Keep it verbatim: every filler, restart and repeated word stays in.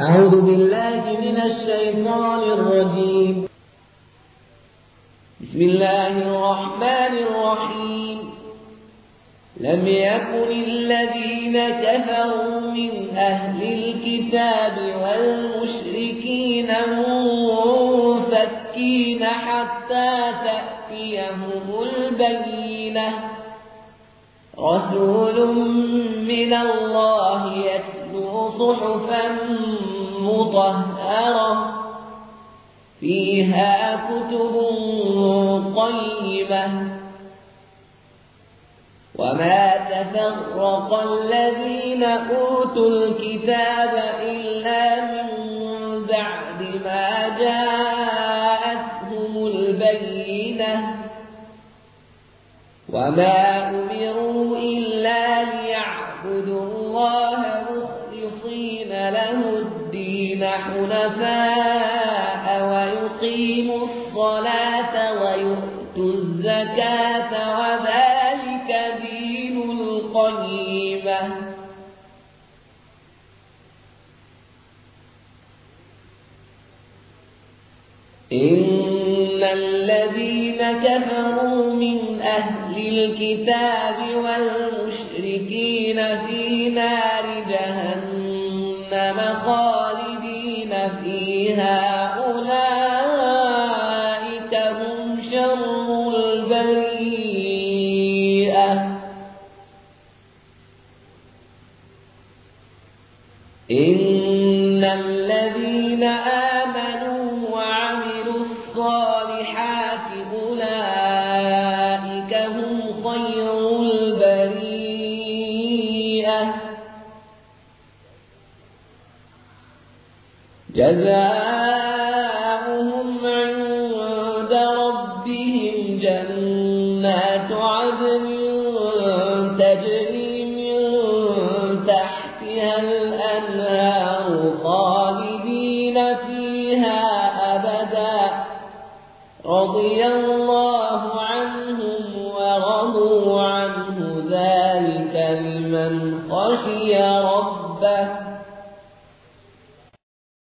أعوذ بالله من الشيطان الرجيم. بسم الله الرحمن الرحيم. لم يكن الذين كفروا من أهل الكتاب والمشركين منفكين حتى تأتيهم البينة، رسول من الله يتلو صحفا مطهرة فيها كتب قيمة، وما تفرق الذين أوتوا الكتاب إلا من بعد ما جاءتهم البينة، وما أمروا إلا ليعبدوا الله مخلصين له الدين حنفاء ويقيموا الصلاة ويؤتوا الزكاة وذلك دين القيمة. إن الذين كفروا من أهل الكتاب والمشركين في نار جهنم خالدين فيها أولئك هم شر البريئة. إن الذين آمنوا وعملوا الصالحات أولئك هم خير البريئة، جزاؤهم عند ربهم جنات عدن تجري من تحتها الأنهار خالدين فيها أبدا، رضي الله عنهم ورضوا عنه، ذلك لمن خشي ربه.